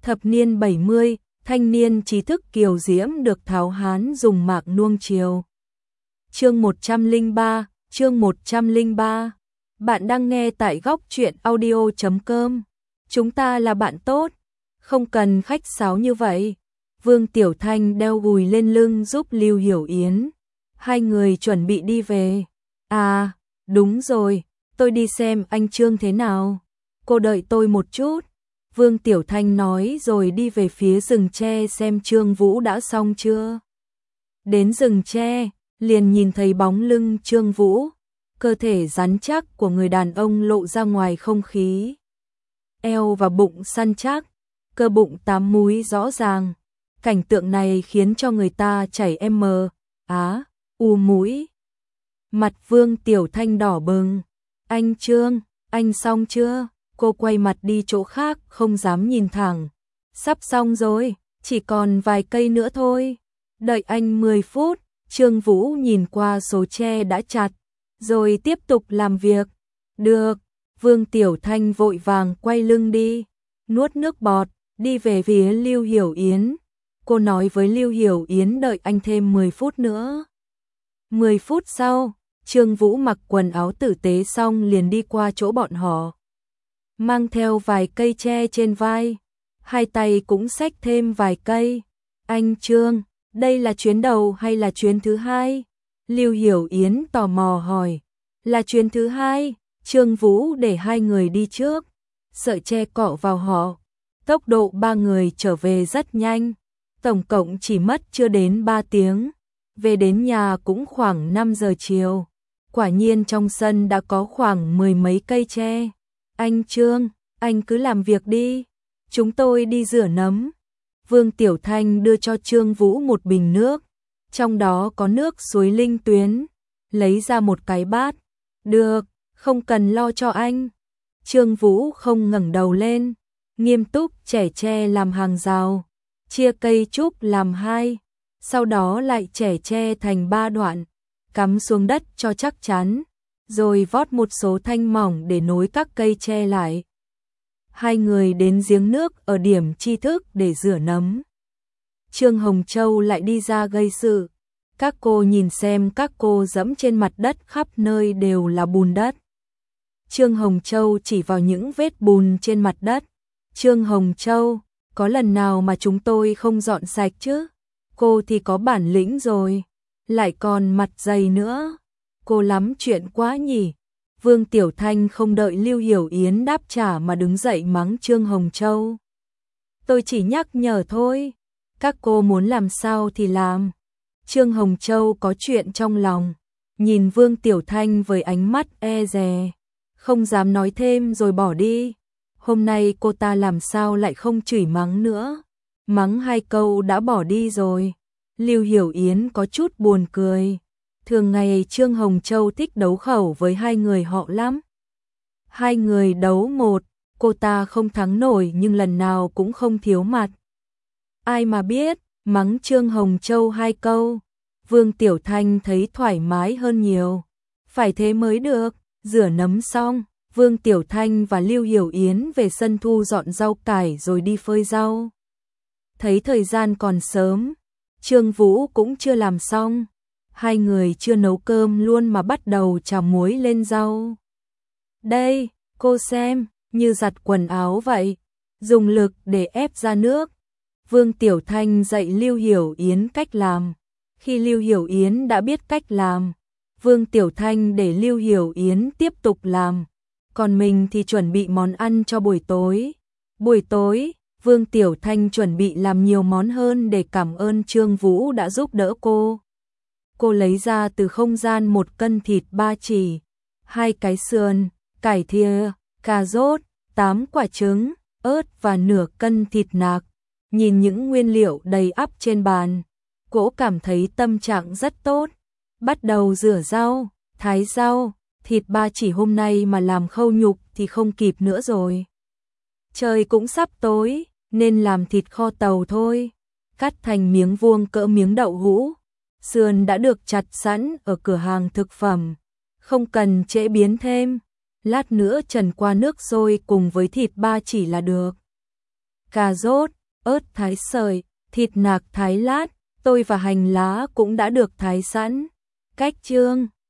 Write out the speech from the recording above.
Thập niên 70, thanh niên trí thức kiều diễm được tháo hán dùng mạc nuông chiều. Chương 103, chương 103. Bạn đang nghe tại góc truyện audio.com. Chúng ta là bạn tốt, không cần khách sáo như vậy. Vương Tiểu Thanh đeo gùi lên lưng giúp Lưu Hiểu Yến. Hai người chuẩn bị đi về. À, đúng rồi, tôi đi xem anh Trương thế nào. Cô đợi tôi một chút. Vương Tiểu Thanh nói rồi đi về phía rừng tre xem Trương Vũ đã xong chưa. Đến rừng tre, liền nhìn thấy bóng lưng Trương Vũ, cơ thể rắn chắc của người đàn ông lộ ra ngoài không khí. Eo và bụng săn chắc, cơ bụng 8 múi rõ ràng. Cảnh tượng này khiến cho người ta chảy u mũi. Mặt Vương Tiểu Thanh đỏ bừng. Anh Trương, anh xong chưa? Cô quay mặt đi chỗ khác không dám nhìn thẳng. Sắp xong rồi, chỉ còn vài cây nữa thôi. Đợi anh 10 phút, Trương Vũ nhìn qua số tre đã chặt, rồi tiếp tục làm việc. Được, Vương Tiểu Thanh vội vàng quay lưng đi, nuốt nước bọt, đi về phía Lưu Hiểu Yến. Cô nói với Lưu Hiểu Yến đợi anh thêm 10 phút nữa. 10 phút sau, Trương Vũ mặc quần áo tử tế xong liền đi qua chỗ bọn họ. Mang theo vài cây tre trên vai, hai tay cũng xách thêm vài cây. Anh Trương, đây là chuyến đầu hay là chuyến thứ hai? Lưu Hiểu Yến tò mò hỏi. Là chuyến thứ hai, Trương Vũ để hai người đi trước. Sợi tre cọ vào họ. Tốc độ ba người trở về rất nhanh. Tổng cộng chỉ mất chưa đến 3 tiếng. Về đến nhà cũng khoảng 5 giờ chiều. Quả nhiên trong sân đã có khoảng 10 mấy cây tre. Anh Trương, anh cứ làm việc đi. Chúng tôi đi rửa nấm. Vương Tiểu Thanh đưa cho Trương Vũ một bình nước. Trong đó có nước suối Linh Tuyến. Lấy ra một cái bát. Được, không cần lo cho anh. Trương Vũ không ngẩng đầu lên. Nghiêm túc chẻ tre làm hàng rào. Chia cây trúc làm 2. Sau đó lại chẻ tre thành 3 đoạn. Cắm xuống đất cho chắc chắn. Rồi vót một số thanh mỏng để nối các cây tre lại. Hai người đến giếng nước ở điểm tri thức để rửa nấm. Trương Hồng Châu lại đi ra gây sự. Các cô nhìn xem các cô dẫm trên mặt đất khắp nơi đều là bùn đất. Trương Hồng Châu chỉ vào những vết bùn trên mặt đất. Trương Hồng Châu, có lần nào mà chúng tôi không dọn sạch chứ? Cô thì có bản lĩnh rồi, lại còn mặt dày nữa. Cô lắm chuyện quá nhỉ. Vương Tiểu Thanh không đợi Lưu Hiểu Yến đáp trả mà đứng dậy mắng Trương Hồng Châu. Tôi chỉ nhắc nhở thôi, các cô muốn làm sao thì làm. Trương Hồng Châu có chuyện trong lòng, nhìn Vương Tiểu Thanh với ánh mắt e dè, không dám nói thêm rồi bỏ đi. Hôm nay cô ta làm sao lại không chửi mắng nữa, mắng 2 câu đã bỏ đi rồi. Lưu Hiểu Yến có chút buồn cười. Thường ngày Trương Hồng Châu thích đấu khẩu với hai người họ lắm. Hai người đấu một, cô ta không thắng nổi nhưng lần nào cũng không thiếu mặt. Ai mà biết, mắng Trương Hồng Châu 2 câu, Vương Tiểu Thanh thấy thoải mái hơn nhiều. Phải thế mới được. Rửa nấm xong, Vương Tiểu Thanh và Lưu Hiểu Yến về sân thu dọn rau cải rồi đi phơi rau. Thấy thời gian còn sớm, Trương Vũ cũng chưa làm xong. Hai người chưa nấu cơm luôn mà bắt đầu chào muối lên rau. Đây, cô xem, như giặt quần áo vậy, dùng lực để ép ra nước. Vương Tiểu Thanh dạy Lưu Hiểu Yến cách làm. Khi Lưu Hiểu Yến đã biết cách làm, Vương Tiểu Thanh để Lưu Hiểu Yến tiếp tục làm. Còn mình thì chuẩn bị món ăn cho buổi tối. Buổi tối, Vương Tiểu Thanh chuẩn bị làm nhiều món hơn để cảm ơn Trương Vũ đã giúp đỡ cô. Cô lấy ra từ không gian 1 cân thịt ba chỉ, 2 cái sườn, cải thìa, cà rốt, 8 quả trứng, ớt và nửa cân thịt nạc. Nhìn những nguyên liệu đầy ắp trên bàn, cô cảm thấy tâm trạng rất tốt. Bắt đầu rửa rau, thái rau, thịt ba chỉ hôm nay mà làm khâu nhục thì không kịp nữa rồi. Trời cũng sắp tối, nên làm thịt kho tàu thôi. Cắt thành miếng vuông cỡ miếng đậu hũ. Sườn đã được chặt sẵn ở cửa hàng thực phẩm, không cần chế biến thêm. Lát nữa trần qua nước sôi cùng với thịt ba chỉ là được. cà rốt, ớt thái sợi, thịt nạc thái lát, tỏi và hành lá cũng đã được thái sẵn. Cách chưng